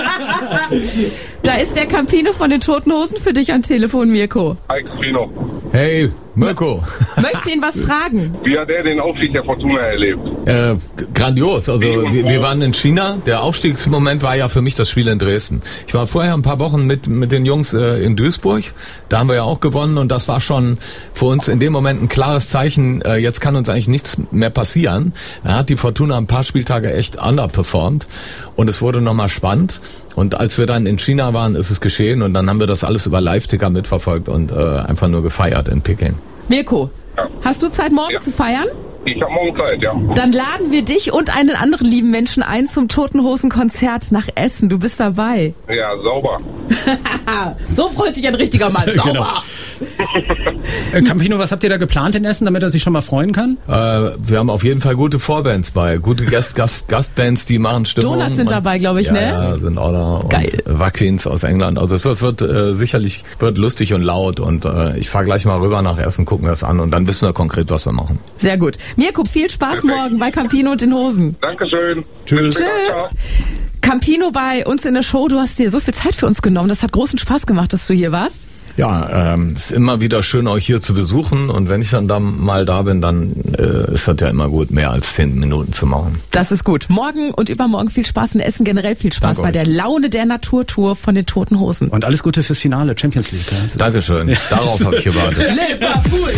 Da ist der Campino von den Toten Hosen für dich am Telefon, Mirko. Hi, Campino. Hey, Mirko. Möchtest du ihn was fragen? Wie hat er den Aufstieg der Fortuna erlebt? Äh, grandios. Also wir, wir waren in China. Der Aufstiegsmoment war ja für mich das Spiel in Dresden. Ich war vorher ein paar Wochen mit mit den Jungs äh, in Duisburg. Da haben wir ja auch gewonnen und das war schon für uns in dem Moment ein klares Zeichen. Äh, jetzt kann uns eigentlich nichts mehr passieren. Er hat die Fortuna ein paar Spieltage echt underperformed und es wurde nochmal spannend. Und als wir dann in China waren, ist es geschehen und dann haben wir das alles über Live-Ticker mitverfolgt und äh, einfach nur gefeiert in Peking. Mirko, ja. Hast du Zeit, morgen ja. zu feiern? Ich habe morgen Zeit, ja. Dann laden wir dich und einen anderen lieben Menschen ein zum Toten Hosen Konzert nach Essen. Du bist dabei. Ja, sauber. So freut sich ein richtiger Mann. Sauber. Genau. äh, Campino, was habt ihr da geplant in Essen, damit er sich schon mal freuen kann? Äh, wir haben auf jeden Fall gute Vorbands bei. Gute Gast, Gast, Gastbands, die machen Stimmung. Donuts sind dabei, glaube ich, ja, ne? Ja, sind auch da. Geil. Und Wackins aus England. Also es wird, wird äh, sicherlich wird lustig und laut und äh, ich fahre gleich mal rüber nach Essen, gucken das an und dann wissen wir konkret, was wir machen. Sehr gut. Mirko, viel Spaß Perfekt. Morgen bei Campino und den Hosen. Dankeschön. Tschüss. Tschüss. Campino bei uns in der Show, du hast dir so viel Zeit für uns genommen. Das hat großen Spaß gemacht, dass du hier warst. Ja, ähm, ist immer wieder schön, euch hier zu besuchen und wenn ich dann da mal da bin, dann äh, ist das ja immer gut, mehr als zehn Minuten zu machen. Das ist gut. Morgen und übermorgen viel Spaß in Essen, generell viel Spaß Danke bei euch. Der Laune der Naturtour von den Toten Hosen. Und alles Gute fürs Finale, Champions League. Ja, Dankeschön, ja. Darauf habe ich gewartet. Liverpool!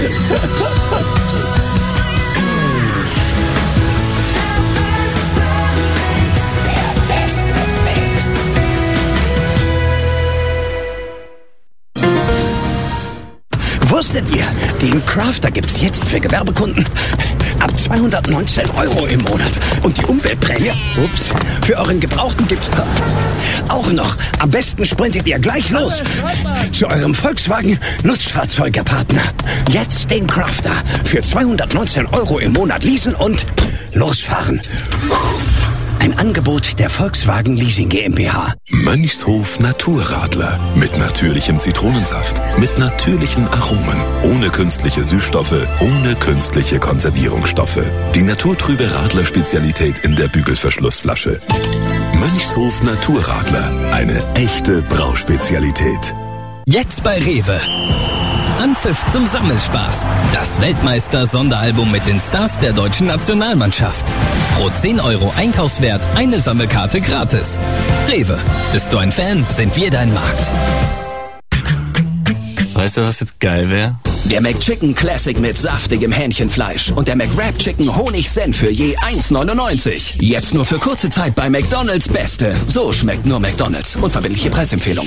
Wusstet ihr, den Crafter gibt's jetzt für Gewerbekunden ab zweihundertneunzehn Euro im Monat. Und die Umweltprämie, ups, für euren Gebrauchten gibt's auch noch. Am besten sprintet ihr gleich los zu eurem Volkswagen Nutzfahrzeugepartner. Jetzt den Crafter für zweihundertneunzehn Euro im Monat leasen und losfahren. Ein Angebot der Volkswagen Leasing GmbH. Mönchshof Naturradler. Mit natürlichem Zitronensaft. Mit natürlichen Aromen. Ohne künstliche Süßstoffe. Ohne künstliche Konservierungsstoffe. Die naturtrübe Radler-Spezialität in der Bügelverschlussflasche. Mönchshof Naturradler. Eine echte Brauspezialität. Jetzt bei Rewe. Anpfiff zum Sammelspaß. Das Weltmeister-Sonderalbum mit den Stars der deutschen Nationalmannschaft. Pro zehn Euro Einkaufswert eine Sammelkarte gratis. Rewe. Bist du ein Fan? Sind wir dein Markt. Weißt du, was jetzt geil wäre? Der McChicken Classic mit saftigem Hähnchenfleisch und der McWrap Chicken Honig-Senf für je eins neunundneunzig. Jetzt nur für kurze Zeit bei McDonald's Beste. So schmeckt nur McDonald's. Unverbindliche Preisempfehlung.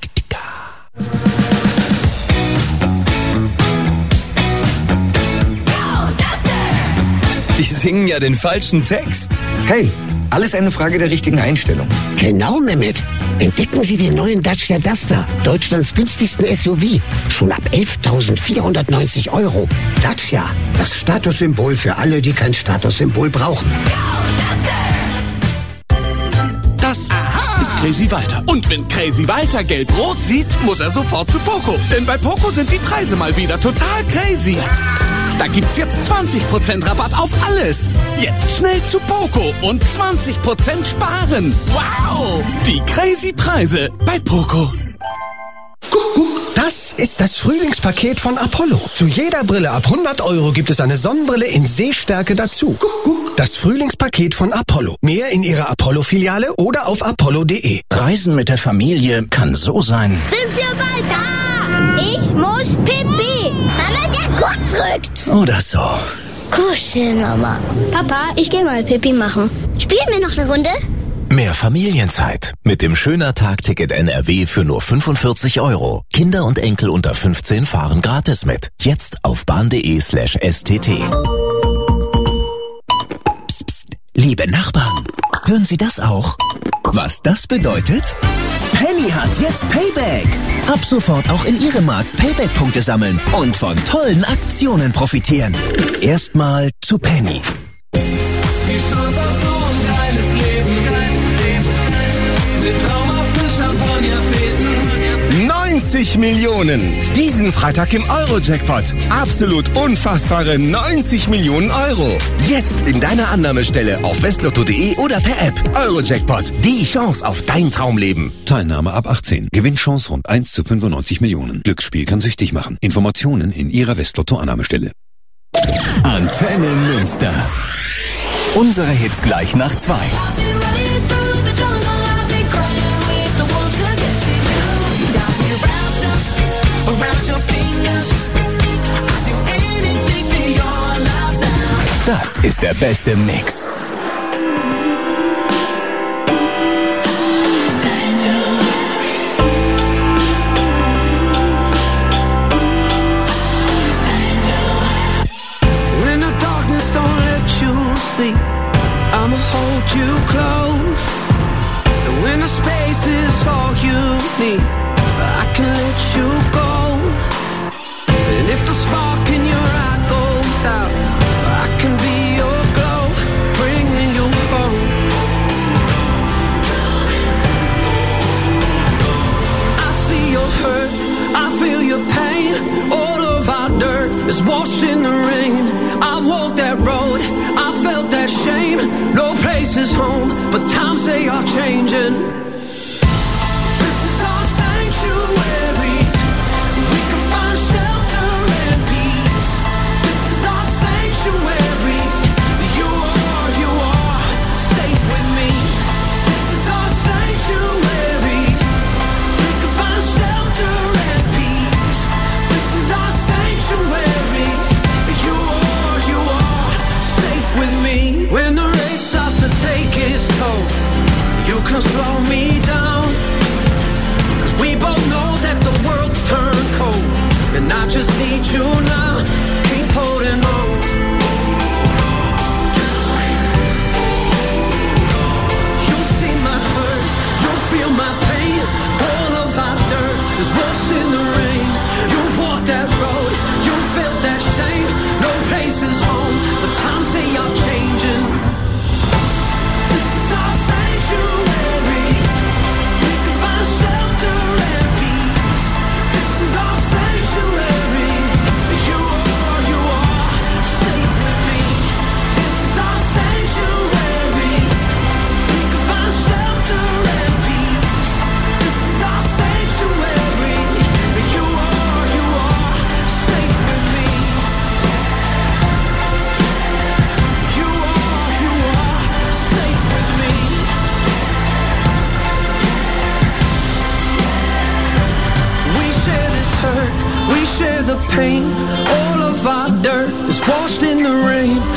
Die singen ja den falschen Text. Hey, alles eine Frage der richtigen Einstellung. Genau, Mehmet. Entdecken Sie den neuen Dacia Duster, Deutschlands günstigsten S U V. Schon ab elftausendvierhundertneunzig Euro. Dacia, das Statussymbol für alle, die kein Statussymbol brauchen. Das ist Crazy Walter. Und wenn Crazy Walter gelb-rot sieht, muss er sofort zu Poco. Denn bei Poco sind die Preise mal wieder total crazy. Da gibt's jetzt zwanzig Prozent Rabatt auf alles. Jetzt schnell zu Poco und zwanzig Prozent sparen. Wow! Die crazy Preise bei Poco. Guck, guck, das ist das Frühlingspaket von Apollo. Zu jeder Brille ab hundert Euro gibt es eine Sonnenbrille in Sehstärke dazu. Guck, guck. Das Frühlingspaket von Apollo. Mehr in Ihrer Apollo-Filiale oder auf apollo punkt de. Reisen mit der Familie kann so sein. Sind wir bald da? Ich muss pipi. Mama, der Gurt drückt. Oder so. Kuscheln, Mama. Papa, ich geh mal pipi machen. Spielen wir noch eine Runde? Mehr Familienzeit mit dem Schöner Tagticket N R W für nur fünfundvierzig Euro. Kinder und Enkel unter fünfzehn fahren gratis mit. Jetzt auf bahn.de slash stt. Psst, psst. Liebe Nachbarn, hören Sie das auch? Was das bedeutet? Penny hat jetzt Payback. Ab sofort auch in Ihrem Markt Payback-Punkte sammeln und von tollen Aktionen profitieren. Erstmal zu Penny. Die Chance auf so ein geiles Leben, geiles Leben. Mit traumhaften Champagnerfäden. neunzig Millionen. Diesen Freitag im Euro-Jackpot. Absolut unfassbare neunzig Millionen Euro. Jetzt in deiner Annahmestelle auf westlotto punkt de oder per App. Euro-Jackpot. Die Chance auf dein Traumleben. Teilnahme ab achtzehn. Gewinnchance rund eins zu fünfundneunzig Millionen. Glücksspiel kann süchtig machen. Informationen in Ihrer Westlotto-Annahmestelle. Antenne Münster. Unsere Hits gleich nach zwei. Das ist der beste Mix. When the darkness don't let you sleep, I'ma hold you close. And when the space is all you need, I can let you go. And if the spark in your eye goes out, I can be your glow, bringing you home. I see your hurt, I feel your pain. All of our dirt is washed in the rain. I've walked that road, I felt that shame. No place is home, but times they are changing. This is our sanctuary. We can find shelter and peace. This is our sanctuary. You are, you are safe with me. This is our sanctuary. We can find shelter and peace. This is our sanctuary. You are, you are safe with me. When the race starts to take its toll, you can slow me down. Cause we both know that the world's turned cold, and I just need you now. Keep holding on. You'll see my hurt, you'll feel my pain. All of our dirt is washed in the rain. You've walked that road, you felt that shame. No place is home, but times they are changing. This is our sanctuary. We can find shelter and peace. This is our sanctuary. You washed in the rain.